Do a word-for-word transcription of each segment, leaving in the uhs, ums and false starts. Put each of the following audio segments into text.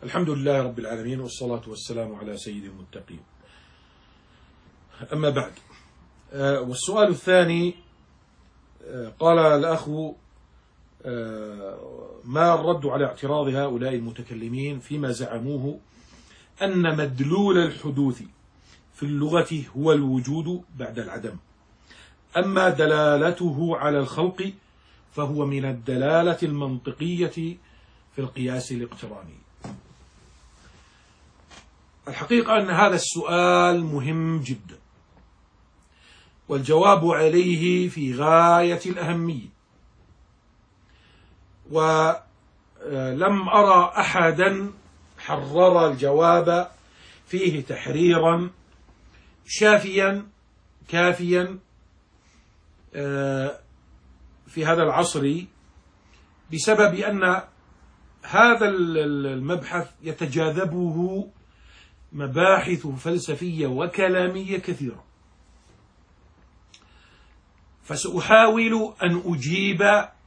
الحمد لله رب العالمين، والصلاة والسلام على سيد المتقين. أما بعد، والسؤال الثاني، قال الأخ: ما الرد على اعتراض هؤلاء المتكلمين فيما زعموه أن مدلول الحدوث في اللغة هو الوجود بعد العدم، أما دلالته على الخلق فهو من الدلالة المنطقية في القياس الاقتراني. الحقيقة أن هذا السؤال مهم جدا، والجواب عليه في غاية الأهمية، ولم أرى أحدا حرر الجواب فيه تحريرا شافيا كافيا في هذا العصر، بسبب أن هذا المبحث يتجاذبه مباحث فلسفية وكلامية كثيرة. فسأحاول أن أجيب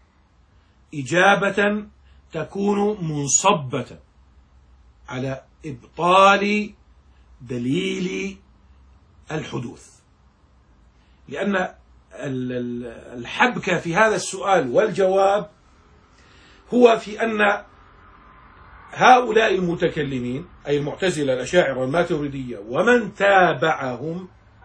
إجابة تكون منصبة على إبطال دليل الحدوث، لأن الحبكة في هذا السؤال والجواب هو في أن هؤلاء المتكلمين، أي المعتزلة الأشاعرة والماتريدية ومن تابعهم،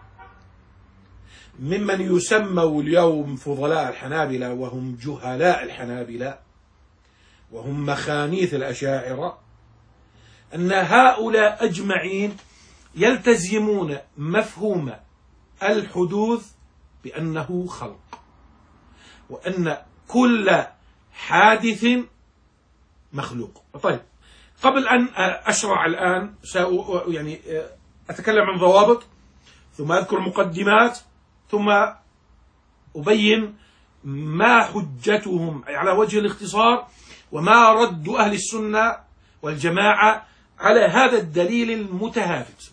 ممن يسموا اليوم فضلاء الحنابلة وهم جهلاء الحنابلة وهم مخانيث الأشاعرة، أن هؤلاء أجمعين يلتزمون مفهوم الحدوث بأنه خلق، وأن كل حادث مخلوق. طيب، قبل أن أشرع الآن يعني أتكلم عن ضوابط، ثم أذكر مقدمات، ثم أبين ما حجتهم على وجه الاختصار، وما رد أهل السنة والجماعة على هذا الدليل المتهافت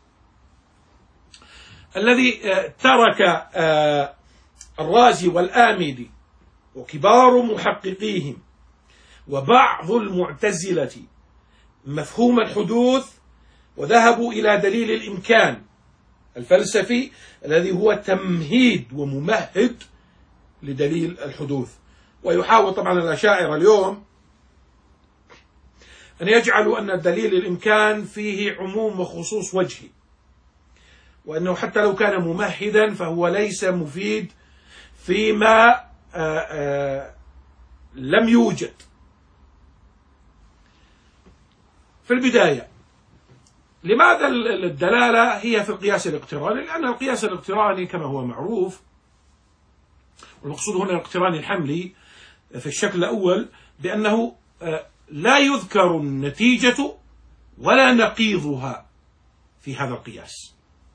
الذي ترك الرازي والآمدي وكبار محققيهم وبعض المعتزلة مفهوم الحدوث، وذهبوا إلى دليل الإمكان الفلسفي الذي هو تمهيد وممهد لدليل الحدوث. ويحاول طبعا الأشاعرة اليوم أن يجعلوا أن دليل الإمكان فيه عموم وخصوص وجهي، وأنه حتى لو كان ممهدا فهو ليس مفيد فيما آآ آآ لم يوجد. في البداية، لماذا الدلالة هي في القياس الاقتراني؟ لأن القياس الاقتراني كما هو معروف، والمقصود هنا الاقتراني الحملي في الشكل الأول، بأنه لا يذكر النتيجة ولا نقيضها في هذا القياس،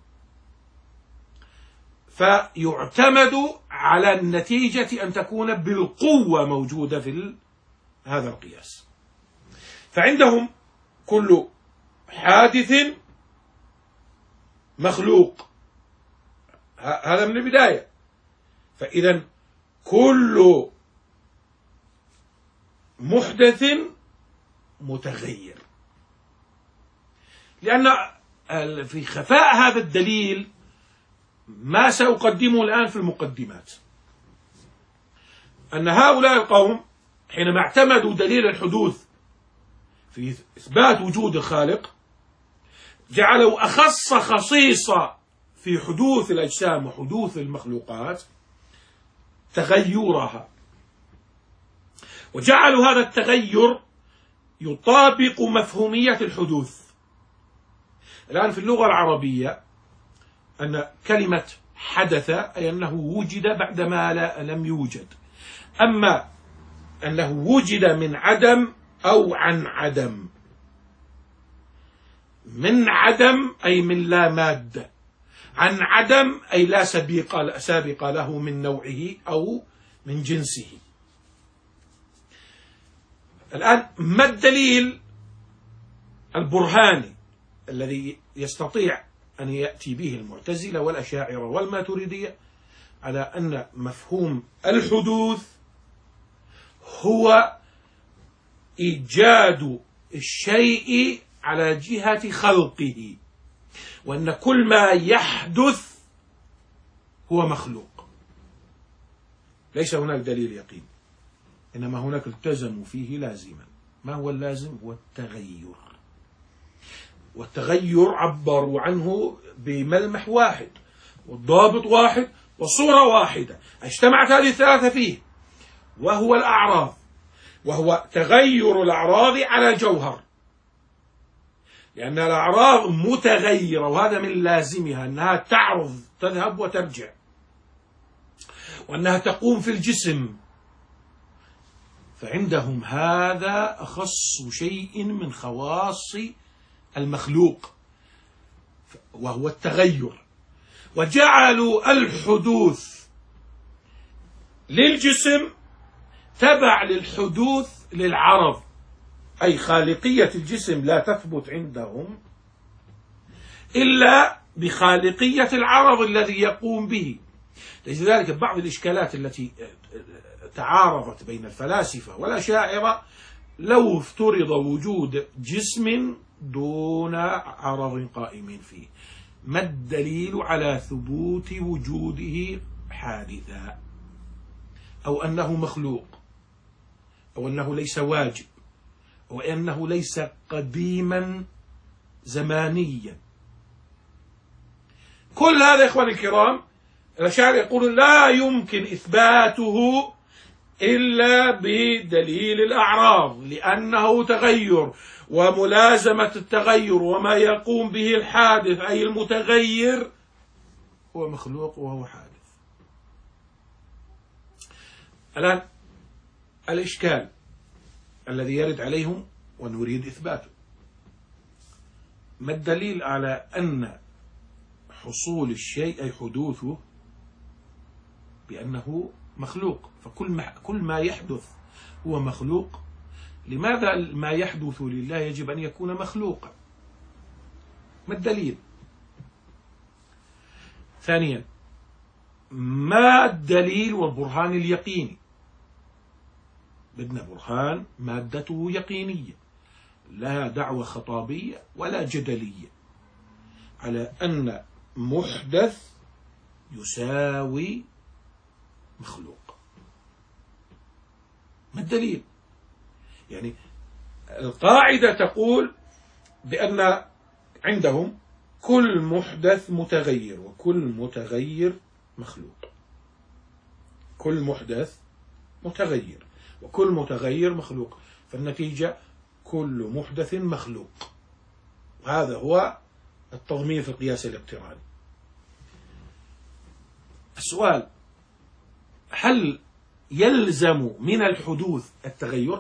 فيعتمد على النتيجة أن تكون بالقوة موجودة في هذا القياس. فعندهم كل حادث مخلوق، هذا من البداية. فإذا كل محدث متغير، لأن في خفاء هذا الدليل ما سأقدمه الآن في المقدمات، أن هؤلاء القوم حينما اعتمدوا دليل الحدوث في إثبات وجود الخالق، جعلوا أخص خصيصة في حدوث الأجسام وحدوث المخلوقات تغيرها، وجعلوا هذا التغير يطابق مفهومية الحدوث. الآن في اللغة العربية أن كلمة حدث أي أنه وجد بعدما لا لم يوجد، أما أنه وجد من عدم أو عن عدم. من عدم أي من لا مادة، عن عدم أي لا سابق سابق له من نوعه أو من جنسه. الآن ما الدليل البرهاني الذي يستطيع أن يأتي به المعتزلة والأشاعرة والماتريدية على أن مفهوم الحدوث هو إيجاد الشيء على جهة خلقه، وأن كل ما يحدث هو مخلوق. ليس هناك دليل يقين، إنما هناك التزموا فيه لازما. ما هو اللازم؟ هو التغير. والتغير عبروا عنه بملمح واحد والضابط واحد والصورة واحدة، اجتمعت هذه الثلاثة فيه، وهو الأعراض، وهو تغير الأعراض على جوهر، لأن الأعراض متغيرة، وهذا من لازمها أنها تعرض تذهب وترجع، وأنها تقوم في الجسم. فعندهم هذا أخص شيء من خواص المخلوق، وهو التغير. وجعلوا الحدوث للجسم تبع للحدوث للعرض، أي خالقية الجسم لا تثبت عندهم إلا بخالقية العرض الذي يقوم به. لذلك بعض الإشكالات التي تعارضت بين الفلاسفة والأشاعرة، لو افترض وجود جسم دون عرض قائم فيه، ما الدليل على ثبوت وجوده حادثا، أو أنه مخلوق، أو أنه ليس واجب، أو أنه ليس قديما زمانيا؟ كل هذا إخواني الكرام الأشاعرة يقولون لا يمكن إثباته إلا بدليل الأعراض، لأنه تغير، وملازمة التغير وما يقوم به الحادث أي المتغير هو مخلوق وهو حادث. الآن الإشكال الذي يرد عليهم ونريد إثباته، ما الدليل على أن حصول الشيء أي حدوثه بأنه مخلوق؟ فكل ما كل ما يحدث هو مخلوق. لماذا ما يحدث لله يجب أن يكون مخلوقا؟ ما الدليل؟ ثانيا، ما الدليل والبرهان اليقيني؟ بدنا برهان مادته يقينية، لا دعوة خطابية ولا جدلية، على أن محدث يساوي مخلوق. ما الدليل؟ يعني القاعدة تقول بأن عندهم كل محدث متغير، وكل متغير مخلوق. كل محدث متغير وكل متغير مخلوق، فالنتيجة كل محدث مخلوق. وهذا هو التضمين في القياس الاقتراني. السؤال: هل يلزم من الحدوث التغير؟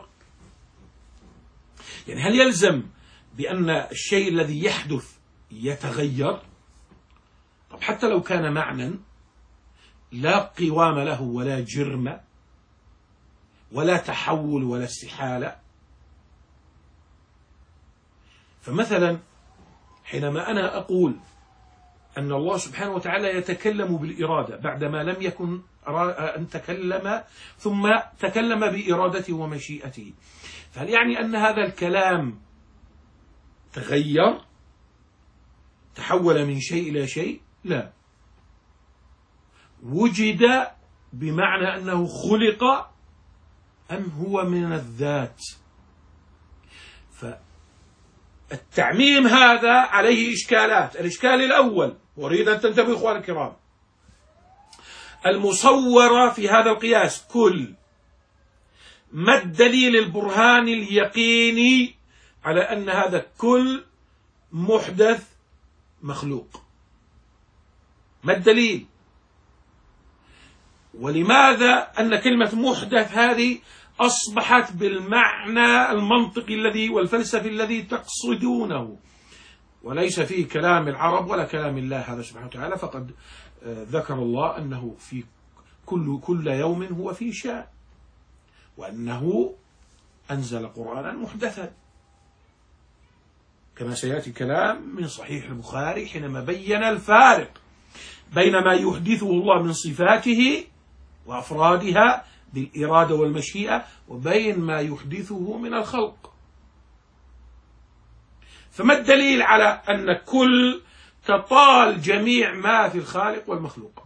يعني هل يلزم بأن الشيء الذي يحدث يتغير؟ طب حتى لو كان معنى لا قوام له ولا جرم ولا تحول ولا استحالة. فمثلا حينما أنا أقول أن الله سبحانه وتعالى يتكلم بالإرادة بعدما لم يكن أن تكلم، ثم تكلم بإرادته ومشيئته، فهل يعني أن هذا الكلام تغير، تحول من شيء إلى شيء؟ لا، وجد بمعنى أنه خلق أم هو من الذات. فالتعميم هذا عليه إشكالات. الإشكال الأول، وأريد أن تنتبهوا إخواني الكرام، المصورة في هذا القياس كل ما الدليل البرهاني اليقيني على أن هذا كل محدث مخلوق؟ ما الدليل؟ ولماذا أن كلمة محدث هذه أصبحت بالمعنى المنطقي الذي والفلسفي الذي تقصدونه، وليس فيه كلام العرب ولا كلام الله هذا سبحانه وتعالى؟ فقد ذكر الله أنه في كل كل يوم هو في شأن، وأنه أنزل قرآنا محدثا، كما سيأتي كلام من صحيح البخاري حينما بين الفارق بين ما يحدثه الله من صفاته وأفرادها بالإرادة والمشيئة، وبين ما يحدثه من الخلق. فما الدليل على أن كل تطال جميع ما في الخالق والمخلوق؟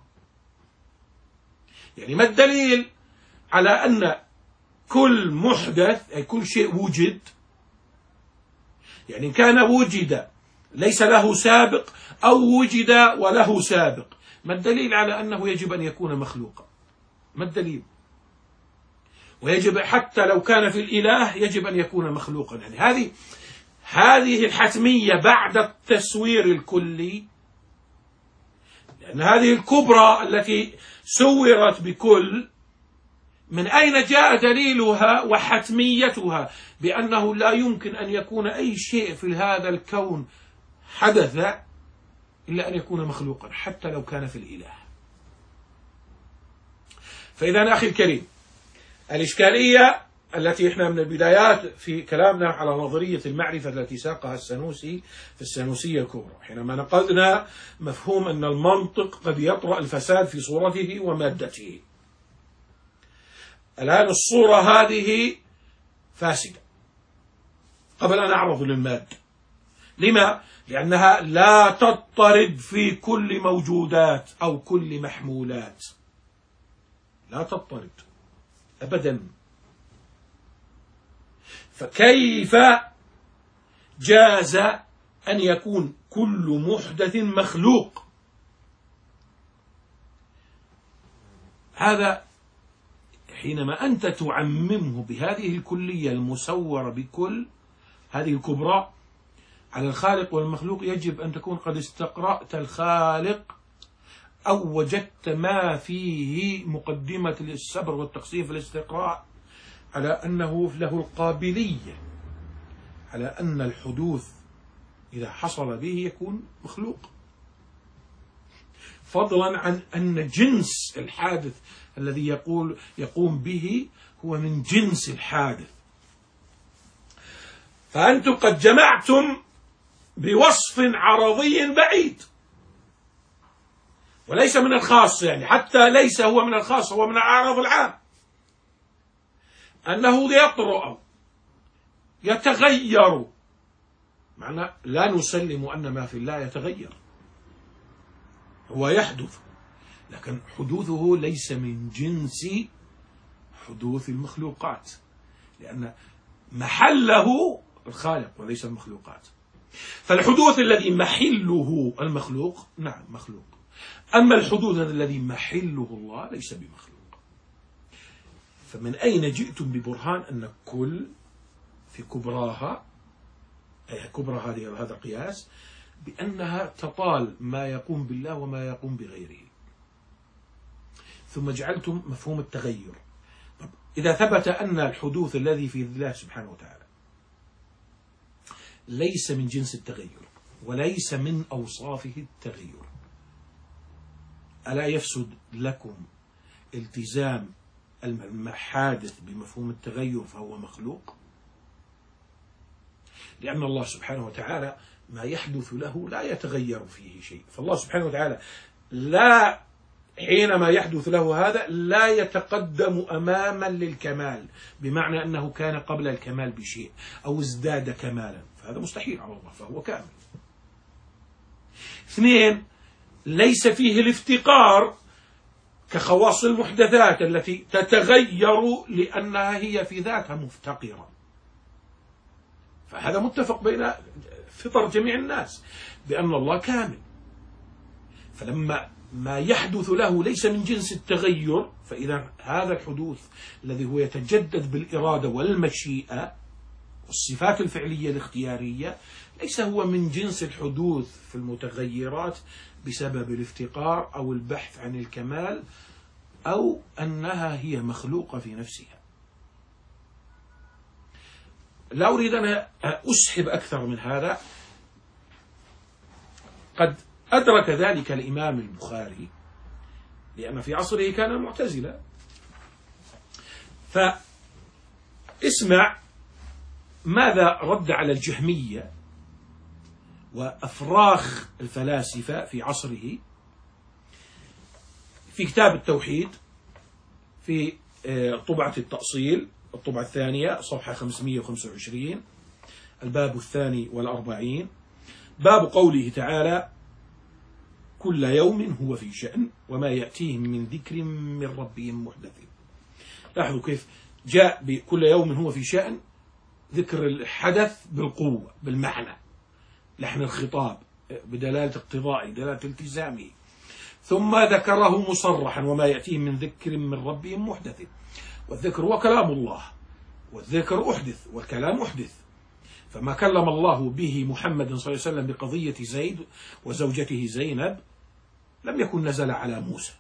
يعني ما الدليل على أن كل محدث أي كل شيء وجد، يعني إن كان وجد ليس له سابق أو وجد وله سابق، ما الدليل على أنه يجب أن يكون مخلوقا؟ ما الدليل؟ ويجب حتى لو كان في الإله يجب أن يكون مخلوقا. يعني هذه هذه الحتمية بعد التصوير الكلي، لأن هذه الكبرى التي سورت بكل، من أين جاء دليلها وحتميتها بأنه لا يمكن أن يكون أي شيء في هذا الكون حدث إلا أن يكون مخلوقا حتى لو كان في الإله؟ فإذا أخي الكريم، الإشكالية التي احنا من البدايات في كلامنا على نظرية المعرفة التي ساقها السنوسي في السنوسية الكبرى، حينما نقدنا مفهوم أن المنطق قد يطرأ الفساد في صورته ومادته. الآن الصورة هذه فاسدة قبل أن أعرض للمادة. لما؟ لأنها لا تضطرد في كل موجودات أو كل محمولات، لا تضطرد أبدا. فكيف جاز أن يكون كل محدث مخلوق؟ هذا حينما أنت تعممه بهذه الكلية المسورة بكل هذه الكبرى على الخالق والمخلوق، يجب أن تكون قد استقرأت الخالق أو وجدت ما فيه مقدمة الصبر والتقصير في الاستقراء على أنه له القابلية على أن الحدوث إذا حصل به يكون مخلوق، فضلا عن أن جنس الحادث الذي يقول يقوم به هو من جنس الحادث. فأنتم قد جمعتم بوصف عرضي بعيد وليس من الخاص، يعني حتى ليس هو من الخاص، هو من العرض العام، أنه يطرأ يتغير. معنى لا نسلم أن ما في الله يتغير، هو يحدث، لكن حدوثه ليس من جنس حدوث المخلوقات، لأن محله الخالق وليس المخلوقات. فالحدوث الذي محله المخلوق نعم مخلوق، أما الحدوث الذي محله الله ليس بمخلوق. فمن أين جئتم ببرهان أن كل في كبراها، أي كبرى هذه هذا القياس، بأنها تطال ما يقوم بالله وما يقوم بغيره، ثم جعلتم مفهوم التغير. طب إذا ثبت أن الحدوث الذي في الله سبحانه وتعالى ليس من جنس التغير وليس من أوصافه التغير، ألا يفسد لكم التزام المحادث بمفهوم التغير فهو مخلوق؟ لأن الله سبحانه وتعالى ما يحدث له لا يتغير فيه شيء، فالله سبحانه وتعالى لا حينما يحدث له هذا لا يتقدم أماما للكمال، بمعنى أنه كان قبل الكمال بشيء أو ازداد كمالا، فهذا مستحيل على الله، فهو كامل. اثنين، ليس فيه الافتقار كخواص المحدثات التي تتغير لأنها هي في ذاتها مفتقرة، فهذا متفق بين فطر جميع الناس بأن الله كامل. فلما ما يحدث له ليس من جنس التغير، فإذا هذا الحدوث الذي هو يتجدد بالإرادة والمشيئة والصفات الفعلية الاختيارية ليس هو من جنس الحدوث في المتغيرات بسبب الافتقار أو البحث عن الكمال أو أنها هي مخلوقة في نفسها. لا أريد أن أسحب أكثر من هذا، قد أدرك ذلك الإمام البخاري لأن في عصره كان معتزلة. فاسمع ماذا رد على الجهمية وأفراخ الفلاسفة في عصره في كتاب التوحيد في طبعة التأصيل الطبعة الثانية صفحة خمسمئة وخمسة وعشرين. الباب الثاني والأربعين، باب قوله تعالى: كل يوم هو في شأن وما يأتيهم من ذكر من ربهم محدث. لاحظوا كيف جاء بكل يوم هو في شأن، ذكر الحدث بالقوة بالمعنى، لحن الخطاب بدلالة اقتضائه دلالة التزامه، ثم ذكره مصرحا: وما يأتيهم من ذكر من ربهم محدث. والذكر هو كلام الله، والذكر أحدث، والكلام أحدث. فما كلم الله به محمد صلى الله عليه وسلم بقضية زيد وزوجته زينب لم يكن نزل على موسى.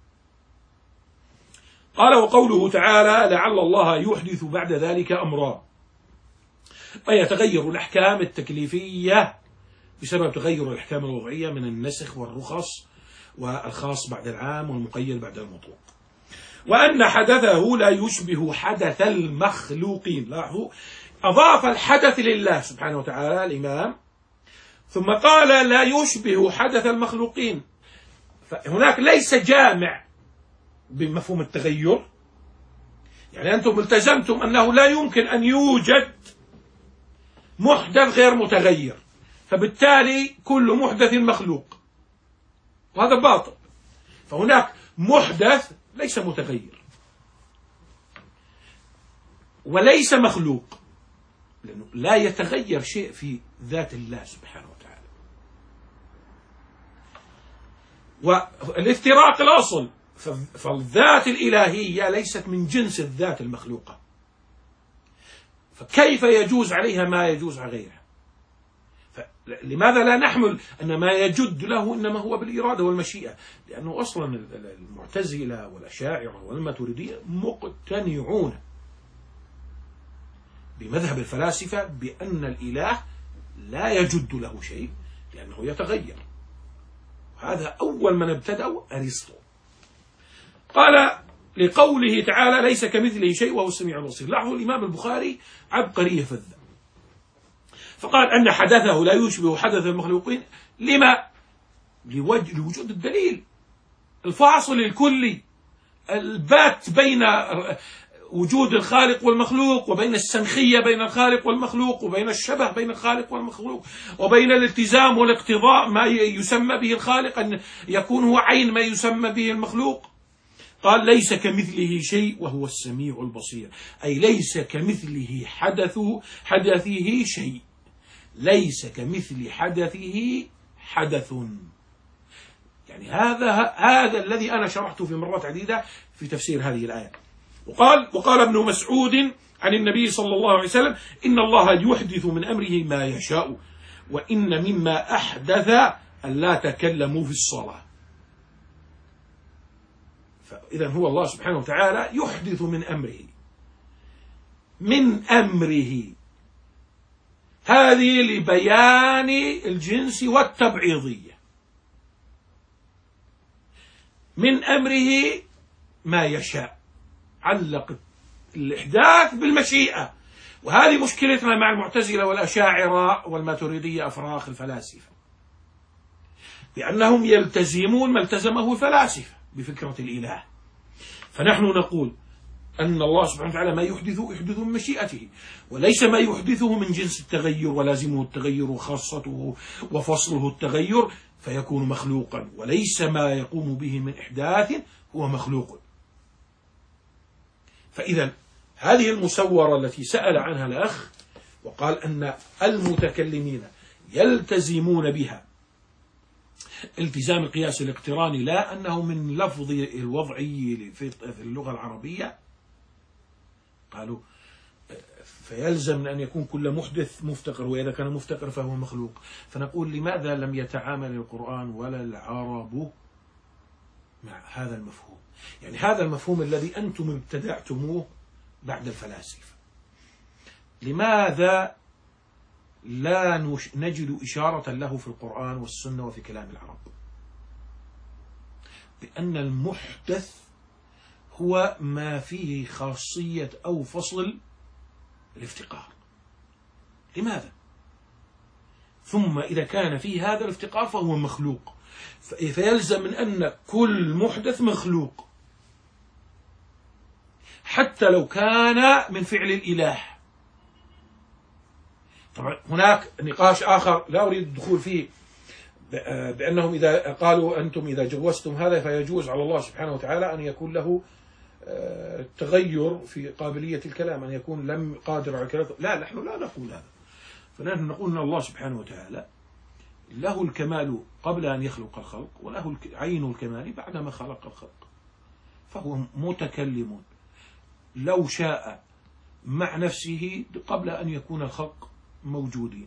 قال: وقوله تعالى: لعل الله يحدث بعد ذلك أمرا، أي يتغير الأحكام التكليفية بسبب تغير الأحكام الوضعية من النسخ والرخص والخاص بعد العام والمقيد بعد المطلق. وأن حدثه لا يشبه حدث المخلوقين. لاحظوا، أضاف الحدث لله سبحانه وتعالى الإمام، ثم قال لا يشبه حدث المخلوقين. فهناك ليس جامع بمفهوم التغير، يعني أنتم التزمتم أنه لا يمكن أن يوجد محدث غير متغير، فبالتالي كل محدث مخلوق، وهذا باطل. فهناك محدث ليس متغير وليس مخلوق، لأنه لا يتغير شيء في ذات الله سبحانه وتعالى. والافتراق الأصل، فالذات الإلهية ليست من جنس الذات المخلوقة، فكيف يجوز عليها ما يجوز على غيرها؟ لماذا لا نحمل أن ما يجد له إنما هو بالإرادة والمشيئة؟ لأنه أصلا المعتزلة والأشاعرة والماتريدية مقتنعون بمذهب الفلاسفة بأن الإله لا يجد له شيء لأنه يتغير. هذا أول من ابتدأوا أرسطو. قال: لقوله تعالى: ليس كمثله شيء وهو السميع البصير. لاحظوا الإمام البخاري عبقرية فذة، فقال أن حدثه لا يشبه حدث المخلوقين. لما؟ لوجود الدليل الفاصل الكلي البات بين وجود الخالق والمخلوق، وبين السنخية بين الخالق والمخلوق، وبين الشبه بين الخالق والمخلوق، وبين الالتزام والاقتضاء ما يسمى به الخالق أن يكون هو عين ما يسمى به المخلوق. قال: ليس كمثله شيء وهو السميع البصير، أي ليس كمثله حدثه حدثه شيء، ليس كمثل حدثه حدث. يعني هذا هذا الذي أنا شرحته في مرات عديدة في تفسير هذه الآية. وقال وقال ابن مسعود عن النبي صلى الله عليه وسلم: إن الله يحدث من أمره ما يشاء، وإن مما أحدث أن لا تكلموا في الصلاة. فإذا هو الله سبحانه وتعالى يحدث من أمره من أمره هذه لبيان الجنس والتبعيضية. من أمره ما يشاء، علق الإحداث بالمشيئة. وهذه مشكلتنا مع المعتزلة والأشاعرة والماتريدية أفراخ الفلاسفة، لأنهم يلتزمون ما التزمه الفلاسفة بفكرة الإله. فنحن نقول أن الله سبحانه وتعالى ما يحدثه يحدث من مشيئته، وليس ما يحدثه من جنس التغير ولازمه التغير وخاصته وفصله التغير فيكون مخلوقا، وليس ما يقوم به من إحداث هو مخلوق. فإذا هذه المسورة التي سأل عنها الأخ وقال أن المتكلمين يلتزمون بها التزام القياس الاقتراني، لا أنه من لفظ الوضعي في اللغة العربية، قالوا فيلزم أن يكون كل محدث مفتقر، وإذا كان مفتقر فهو مخلوق. فنقول لماذا لم يتعامل القرآن ولا العرب مع هذا المفهوم؟ يعني هذا المفهوم الذي أنتم ابتدعتموه بعد الفلاسفة، لماذا لا نجد إشارة له في القرآن والسنة وفي كلام العرب؟ بأن المحدث هو ما فيه خاصية أو فصل الافتقار. لماذا؟ ثم إذا كان فيه هذا الافتقار فهو مخلوق، فيلزم من أن كل محدث مخلوق حتى لو كان من فعل الإله. طبعا هناك نقاش آخر لا أريد الدخول فيه، بأنهم إذا قالوا أنتم إذا جوزتم هذا فيجوز على الله سبحانه وتعالى أن يكون له تغير في قابلية الكلام، أن يكون لم قادر على الكلام. لا، نحن لا نقول هذا، فنحن نقول أن الله سبحانه وتعالى له الكمال قبل أن يخلق الخلق، وله عين الكمال بعدما خلق الخلق، فهو متكلم لو شاء مع نفسه قبل أن يكون الخلق موجودين.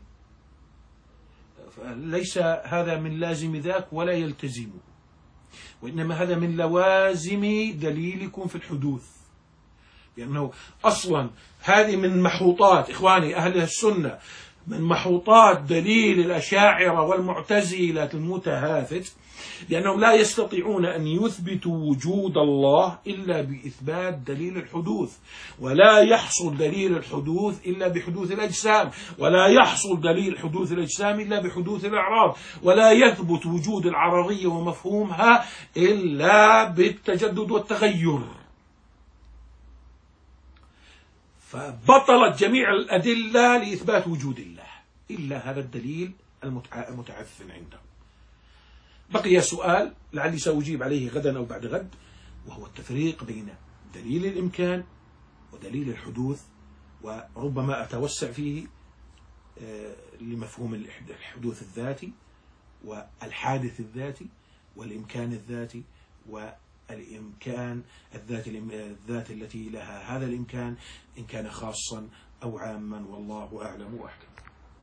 ليس هذا من لازم ذاك ولا يلتزم، وإنما هذا من لوازم دليلكم في الحدوث، لأنه أصلا هذه من محوطات إخواني أهل السنة، من محوطات دليل الأشاعرة والمعتزلة المتهافت، لأنهم لا يستطيعون أن يثبتوا وجود الله إلا بإثبات دليل الحدوث، ولا يحصل دليل الحدوث إلا بحدوث الأجسام، ولا يحصل دليل حدوث الأجسام إلا بحدوث الأعراض، ولا يثبت وجود العرضية ومفهومها إلا بالتجدد والتغير. فبطلت جميع الأدلة لإثبات وجود الله إلا هذا الدليل المتعفن عندهم. بقي سؤال لعلي سأجيب عليه غدا أو بعد غد، وهو التفريق بين دليل الإمكان ودليل الحدوث، وربما أتوسع فيه لمفهوم الحدوث الذاتي والحادث الذاتي والإمكان الذاتي والإمكان الذات الذات التي لها هذا الإمكان، إن كان خاصا أو عاما، والله أعلم وأحكم.